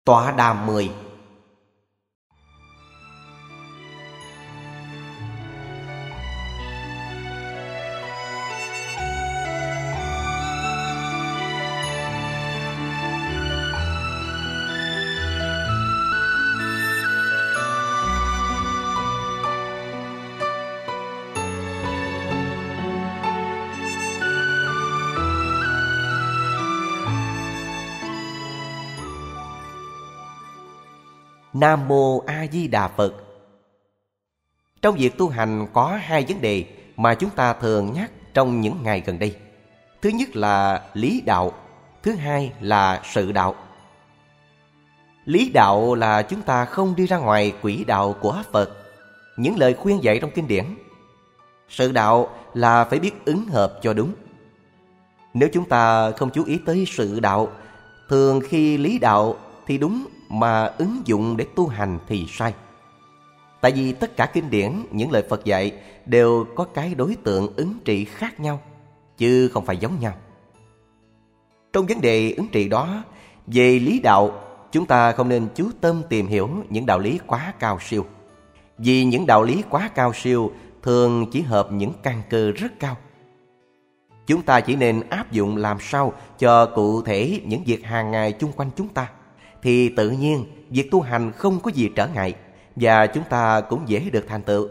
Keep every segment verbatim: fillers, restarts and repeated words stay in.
Tọa đàm mười. Nam Mô A Di Đà Phật. Trong việc tu hành có hai vấn đề mà chúng ta thường nhắc trong những ngày gần đây. Thứ nhất là lý đạo, thứ hai là sự đạo. Lý đạo là chúng ta không đi ra ngoài quỹ đạo của Phật, những lời khuyên dạy trong kinh điển. Sự đạo là phải biết ứng hợp cho đúng. Nếu chúng ta không chú ý tới sự đạo, thường khi lý đạo thì đúng mà ứng dụng để tu hành thì sai. Tại vì tất cả kinh điển, những lời Phật dạy đều có cái đối tượng ứng trị khác nhau, chứ không phải giống nhau. Trong vấn đề ứng trị đó, về lý đạo, chúng ta không nên chú tâm tìm hiểu những đạo lý quá cao siêu. Vì những đạo lý quá cao siêu thường chỉ hợp những căn cơ rất cao. Chúng ta chỉ nên áp dụng làm sao cho cụ thể những việc hàng ngày chung quanh chúng ta, thì tự nhiên việc tu hành không có gì trở ngại, và chúng ta cũng dễ được thành tựu.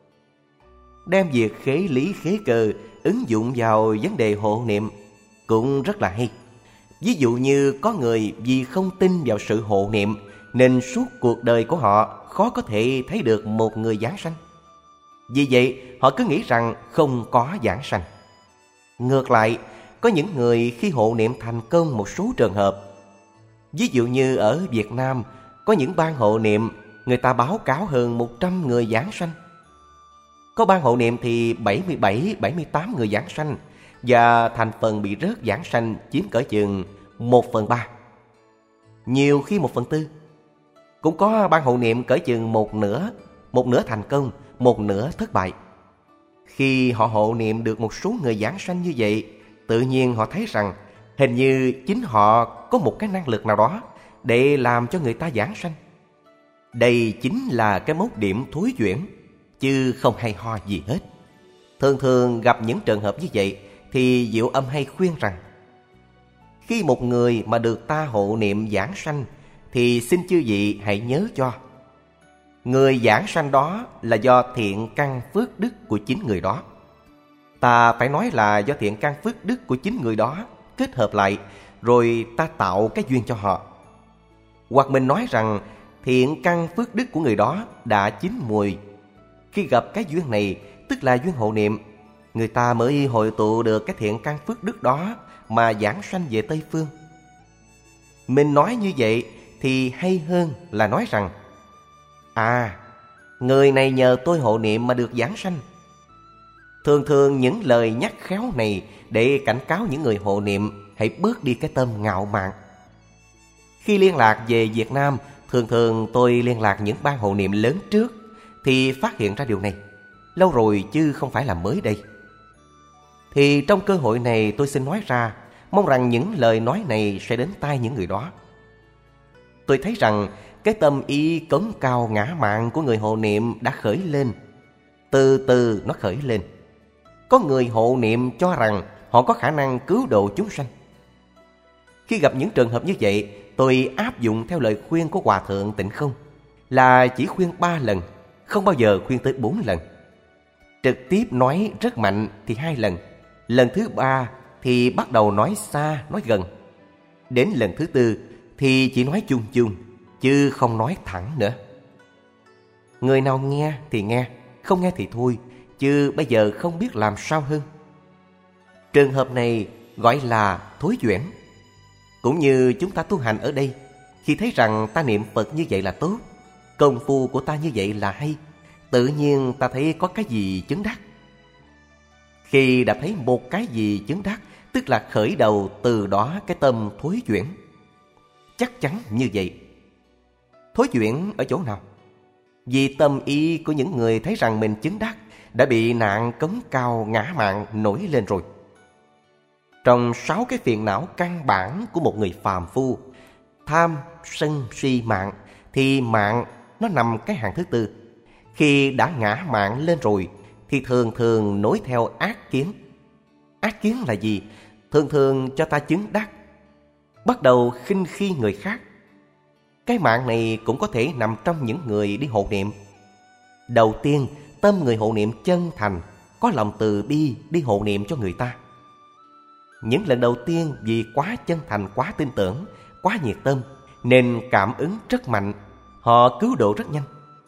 Đem việc khế lý khế cơ ứng dụng vào vấn đề hộ niệm cũng rất là hay. Ví dụ như có người vì không tin vào sự hộ niệm nên suốt cuộc đời của họ khó có thể thấy được một người giáng sanh. Vì vậy họ cứ nghĩ rằng không có giáng sanh. Ngược lại, có những người khi hộ niệm thành công một số trường hợp. Ví dụ như ở Việt Nam, có những ban hộ niệm người ta báo cáo hơn một trăm người giáng sanh. Có ban hộ niệm thì bảy mươi bảy, bảy mươi tám người giáng sanh, và thành phần bị rớt giáng sanh chiếm cỡ chừng một phần ba. Nhiều khi một phần tư. Cũng có ban hộ niệm cỡ chừng một nửa, một nửa thành công, một nửa thất bại. Khi họ hộ niệm được một số người giáng sanh như vậy, tự nhiên họ thấy rằng hình như chính họ có một cái năng lực nào đó để làm cho người ta giáng sanh. Đây chính là cái mốc điểm thối chuyển, chứ không hay ho gì hết. Thường thường gặp những trường hợp như vậy thì Diệu Âm hay khuyên rằng, khi một người mà được ta hộ niệm giảng sanh thì xin chư vị hãy nhớ cho, người giảng sanh đó là do thiện căn phước đức của chính người đó. Ta phải nói là do thiện căn phước đức của chính người đó kết hợp lại, rồi ta tạo cái duyên cho họ. Hoặc mình nói rằng thiện căn phước đức của người đó đã chín mùi. Khi gặp cái duyên này, tức là duyên hộ niệm, người ta mới hội tụ được cái thiện căn phước đức đó mà giảng sanh về Tây Phương. Mình nói như vậy thì hay hơn là nói rằng, à, người này nhờ tôi hộ niệm mà được giảng sanh. Thường thường những lời nhắc khéo này để cảnh cáo những người hộ niệm hãy bớt đi cái tâm ngạo mạn. Khi liên lạc về Việt Nam, thường thường tôi liên lạc những ban hộ niệm lớn trước, thì phát hiện ra điều này. Lâu rồi chứ không phải là mới đây. Thì trong cơ hội này tôi xin nói ra, mong rằng những lời nói này sẽ đến tai những người đó. Tôi thấy rằng cái tâm ý cống cao ngã mạn của người hộ niệm đã khởi lên. Từ từ nó khởi lên. Có người hộ niệm cho rằng họ có khả năng cứu độ chúng sanh. Khi gặp những trường hợp như vậy, tôi áp dụng theo lời khuyên của Hòa Thượng Tịnh Không, là chỉ khuyên ba lần, không bao giờ khuyên tới bốn lần. Trực tiếp nói rất mạnh thì hai lần. Lần thứ ba thì bắt đầu nói xa, nói gần. Đến lần thứ tư thì chỉ nói chung chung, chứ không nói thẳng nữa. Người nào nghe thì nghe, không nghe thì thôi, chứ bây giờ không biết làm sao hơn. Trường hợp này gọi là thối chuyển. Cũng như chúng ta tu hành ở đây, khi thấy rằng ta niệm Phật như vậy là tốt, công phu của ta như vậy là hay, tự nhiên ta thấy có cái gì chứng đắc. Khi đã thấy một cái gì chứng đắc, tức là khởi đầu từ đó cái tâm thối chuyển. Chắc chắn như vậy. Thối chuyển ở chỗ nào? Vì tâm ý của những người thấy rằng mình chứng đắc đã bị nạn cống cao ngã mạn nổi lên rồi. Trong sáu cái phiền não căn bản của một người phàm phu, tham, sân, si, mạng, thì mạng nó nằm cái hàng thứ tư. Khi đã ngã mạn lên rồi thì thường thường nối theo ác kiến. Ác kiến là gì? Thường thường cho ta chứng đắc, bắt đầu khinh khi người khác. Cái mạng này cũng có thể nằm trong những người đi hộ niệm. Đầu tiên, tâm người hộ niệm chân thành, có lòng từ bi đi hộ niệm cho người ta. Những lần đầu tiên vì quá chân thành, quá tin tưởng, quá nhiệt tâm nên cảm ứng rất mạnh, họ cứu độ rất nhanh.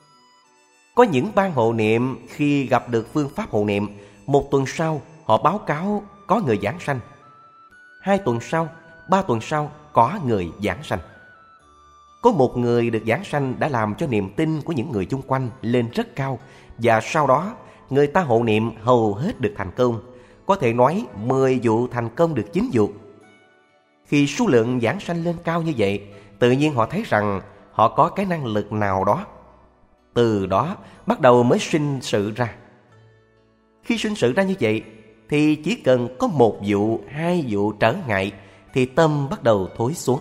Có những ban hộ niệm khi gặp được phương pháp hộ niệm, một tuần sau họ báo cáo có người giảng sanh. Hai tuần sau, ba tuần sau có người giảng sanh. Có một người được giảng sanh đã làm cho niềm tin của những người chung quanh lên rất cao, và sau đó người ta hộ niệm hầu hết được thành công. Có thể nói mười vụ thành công được chín vụ. Khi số lượng giảng sanh lên cao như vậy, tự nhiên họ thấy rằng họ có cái năng lực nào đó. Từ đó bắt đầu mới sinh sự ra. Khi sinh sự ra như vậy thì chỉ cần có một vụ, hai vụ trở ngại thì tâm bắt đầu thối xuống.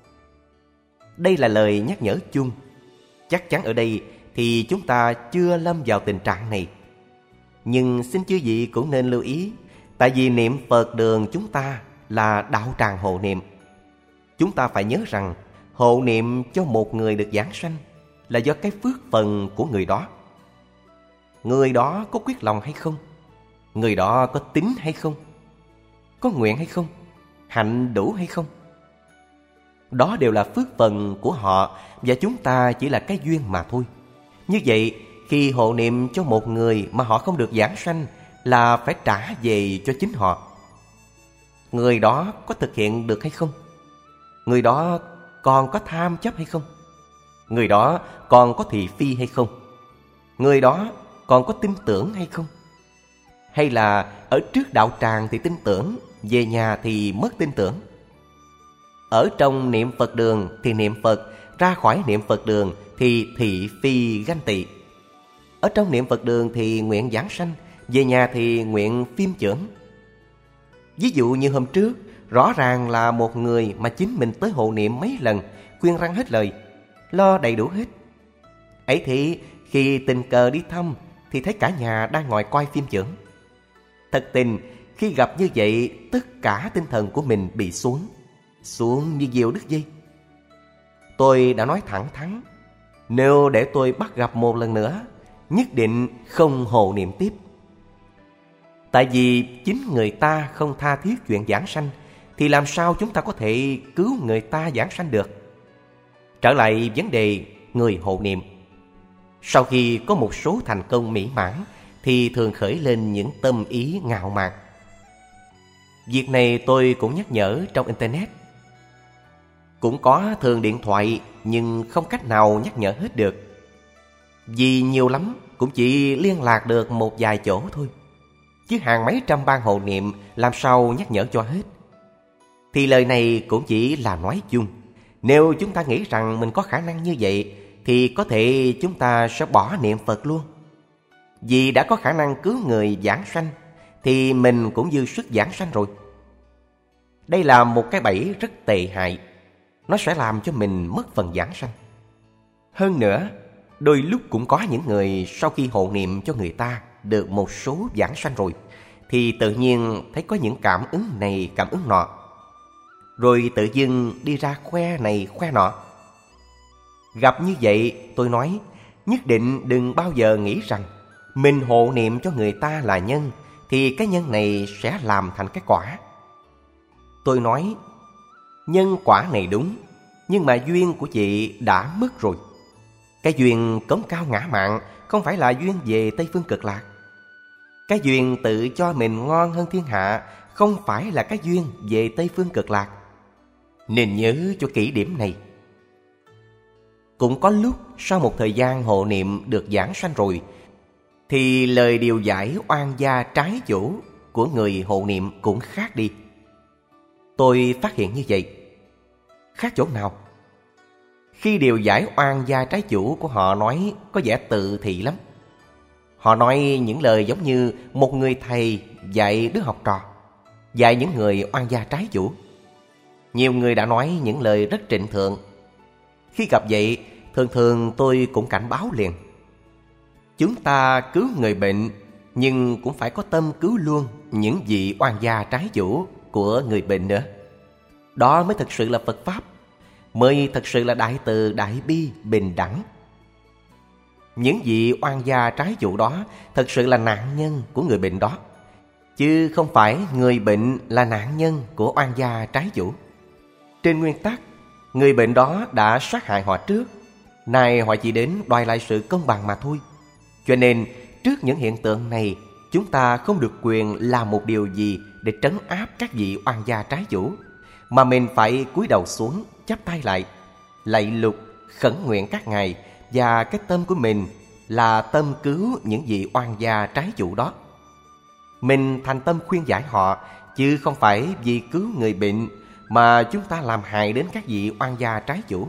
Đây là lời nhắc nhở chung. Chắc chắn ở đây thì chúng ta chưa lâm vào tình trạng này. Nhưng xin chư vị cũng nên lưu ý, tại vì niệm Phật đường chúng ta là đạo tràng hộ niệm. Chúng ta phải nhớ rằng hộ niệm cho một người được giảng sanh là do cái phước phần của người đó. Người đó có quyết lòng hay không? Người đó có tín hay không? Có nguyện hay không? Hạnh đủ hay không? Đó đều là phước phần của họ, và chúng ta chỉ là cái duyên mà thôi. Như vậy, khi hộ niệm cho một người mà họ không được giảng sanh là phải trả về cho chính họ. Người đó có thực hiện được hay không? Người đó còn có tham chấp hay không? Người đó còn có thị phi hay không? Người đó còn có tin tưởng hay không? Hay là ở trước đạo tràng thì tin tưởng, về nhà thì mất tin tưởng? Ở trong niệm Phật đường thì niệm Phật, ra khỏi niệm Phật đường thì thị phi ganh tị. Ở trong niệm Phật đường thì nguyện giảng sanh, về nhà thì nguyện phim chưởng. Ví dụ như hôm trước, rõ ràng là một người mà chính mình tới hộ niệm mấy lần, khuyên răn hết lời, lo đầy đủ hết. Ấy thì khi tình cờ đi thăm thì thấy cả nhà đang ngồi coi phim chưởng. Thật tình, khi gặp như vậy, tất cả tinh thần của mình bị xuống, xuống như diều đứt dây. Tôi đã nói thẳng thắn, nếu để tôi bắt gặp một lần nữa, nhất định không hộ niệm tiếp. Tại vì chính người ta không tha thiết chuyện giảng sanh, thì làm sao chúng ta có thể cứu người ta giảng sanh được? Trở lại vấn đề người hộ niệm. Sau khi có một số thành công mỹ mãn thì thường khởi lên những tâm ý ngạo mạn. Việc này tôi cũng nhắc nhở trong Internet. Cũng có thường điện thoại nhưng không cách nào nhắc nhở hết được. Vì nhiều lắm cũng chỉ liên lạc được một vài chỗ thôi, chứ hàng mấy trăm ban hộ niệm làm sao nhắc nhở cho hết. Thì lời này cũng chỉ là nói chung. Nếu chúng ta nghĩ rằng mình có khả năng như vậy thì có thể chúng ta sẽ bỏ niệm Phật luôn. Vì đã có khả năng cứu người giảng sanh thì mình cũng dư sức giảng sanh rồi. Đây là một cái bẫy rất tệ hại. Nó sẽ làm cho mình mất phần giảng sanh. Hơn nữa, đôi lúc cũng có những người sau khi hộ niệm cho người ta được một số giảng sanh rồi thì tự nhiên thấy có những cảm ứng này cảm ứng nọ, rồi tự dưng đi ra khoe này khoe nọ. Gặp như vậy, tôi nói nhất định đừng bao giờ nghĩ rằng mình hộ niệm cho người ta là nhân thì cái nhân này sẽ làm thành cái quả. Tôi nói nhân quả này đúng, nhưng mà duyên của chị đã mất rồi. Cái duyên cống cao ngã mạn không phải là duyên về Tây Phương Cực Lạc. Cái duyên tự cho mình ngon hơn thiên hạ không phải là cái duyên về Tây Phương Cực Lạc. Nên nhớ cho kỹ điểm này. Cũng có lúc sau một thời gian hộ niệm được giảng sanh rồi thì lời điều giải oan gia trái chủ của người hộ niệm cũng khác đi. Tôi phát hiện như vậy. Khác chỗ nào? Khi điều giải oan gia trái chủ của họ nói có vẻ tự thị lắm. Họ nói những lời giống như một người thầy dạy đứa học trò, dạy những người oan gia trái chủ. Nhiều người đã nói những lời rất trịnh thượng, Khi gặp vậy, thường thường tôi cũng cảnh báo liền. Chúng ta cứu người bệnh, nhưng cũng phải có tâm cứu luôn những vị oan gia trái chủ của người bệnh nữa. Đó mới thực sự là Phật Pháp, mới thực sự là đại từ đại bi bình đẳng. Những vị oan gia trái chủ đó thật sự là nạn nhân của người bệnh đó, chứ không phải người bệnh là nạn nhân của oan gia trái chủ. Trên nguyên tắc, người bệnh đó đã sát hại họ trước, nay họ chỉ đến đòi lại sự công bằng mà thôi. Cho nên trước những hiện tượng này, chúng ta không được quyền làm một điều gì để trấn áp các vị oan gia trái chủ, mà mình phải cúi đầu xuống, chắp tay lại, lạy lục, khẩn nguyện các ngài, và cái tâm của mình là tâm cứu những vị oan gia trái chủ đó. Mình thành tâm khuyên giải họ, chứ không phải vì cứu người bệnh mà chúng ta làm hại đến các vị oan gia trái chủ.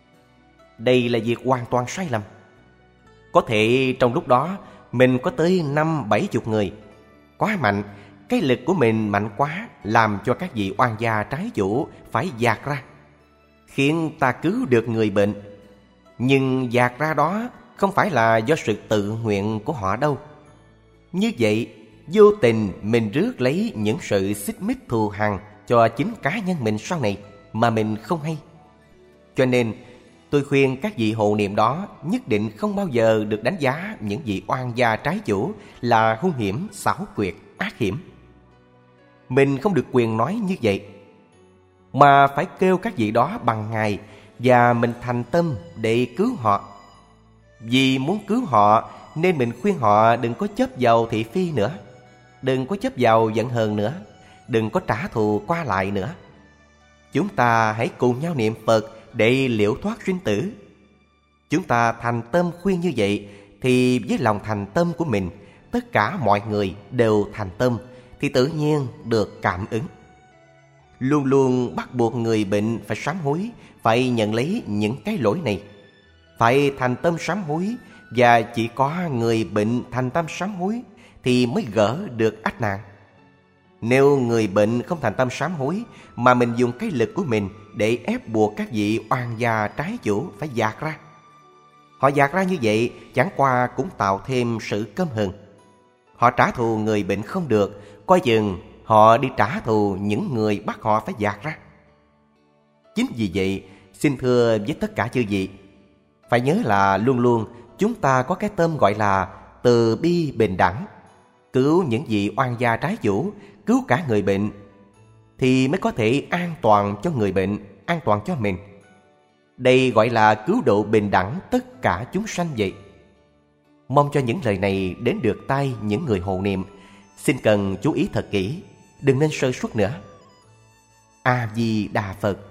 Đây là việc hoàn toàn sai lầm. Có thể trong lúc đó mình có tới năm bảy chục người. Quá mạnh, cái lực của mình mạnh quá, làm cho các vị oan gia trái chủ phải dạt ra, khiến ta cứu được người bệnh. Nhưng dạt ra đó không phải là do sự tự nguyện của họ đâu. Như vậy, vô tình mình rước lấy những sự xích mích thù hằn cho chính cá nhân mình sau này mà mình không hay. Cho nên tôi khuyên các vị hộ niệm đó nhất định không bao giờ được đánh giá những vị oan gia trái chủ là hung hiểm, xảo quyệt, ác hiểm. Mình không được quyền nói như vậy, mà phải kêu các vị đó bằng ngài, và mình thành tâm để cứu họ. Vì muốn cứu họ nên mình khuyên họ đừng có chấp vào thị phi nữa, đừng có chấp vào giận hờn nữa, đừng có trả thù qua lại nữa. Chúng ta hãy cùng nhau niệm Phật để liễu thoát sinh tử. Chúng ta thành tâm khuyên như vậy, thì với lòng thành tâm của mình, tất cả mọi người đều thành tâm, thì tự nhiên được cảm ứng. Luôn luôn bắt buộc người bệnh phải sám hối, phải nhận lấy những cái lỗi này, phải thành tâm sám hối. Và chỉ có người bệnh thành tâm sám hối thì mới gỡ được ách nạn. Nếu người bệnh không thành tâm sám hối, mà mình dùng cái lực của mình để ép buộc các vị oan gia trái chủ phải dạt ra, họ dạt ra như vậy chẳng qua cũng tạo thêm sự căm hờn. Họ trả thù người bệnh không được, coi chừng họ đi trả thù những người bắt họ phải dạt ra. Chính vì vậy, xin thưa với tất cả chư vị, phải nhớ là luôn luôn chúng ta có cái tâm gọi là từ bi bình đẳng, cứu những vị oan gia trái chủ, cứu cả người bệnh, thì mới có thể an toàn cho người bệnh, an toàn cho mình. Đây gọi là cứu độ bình đẳng tất cả chúng sanh vậy. Mong cho những lời này đến được tai những người hộ niệm, xin cần chú ý thật kỹ, đừng nên sơ suất nữa. A Di Đà Phật.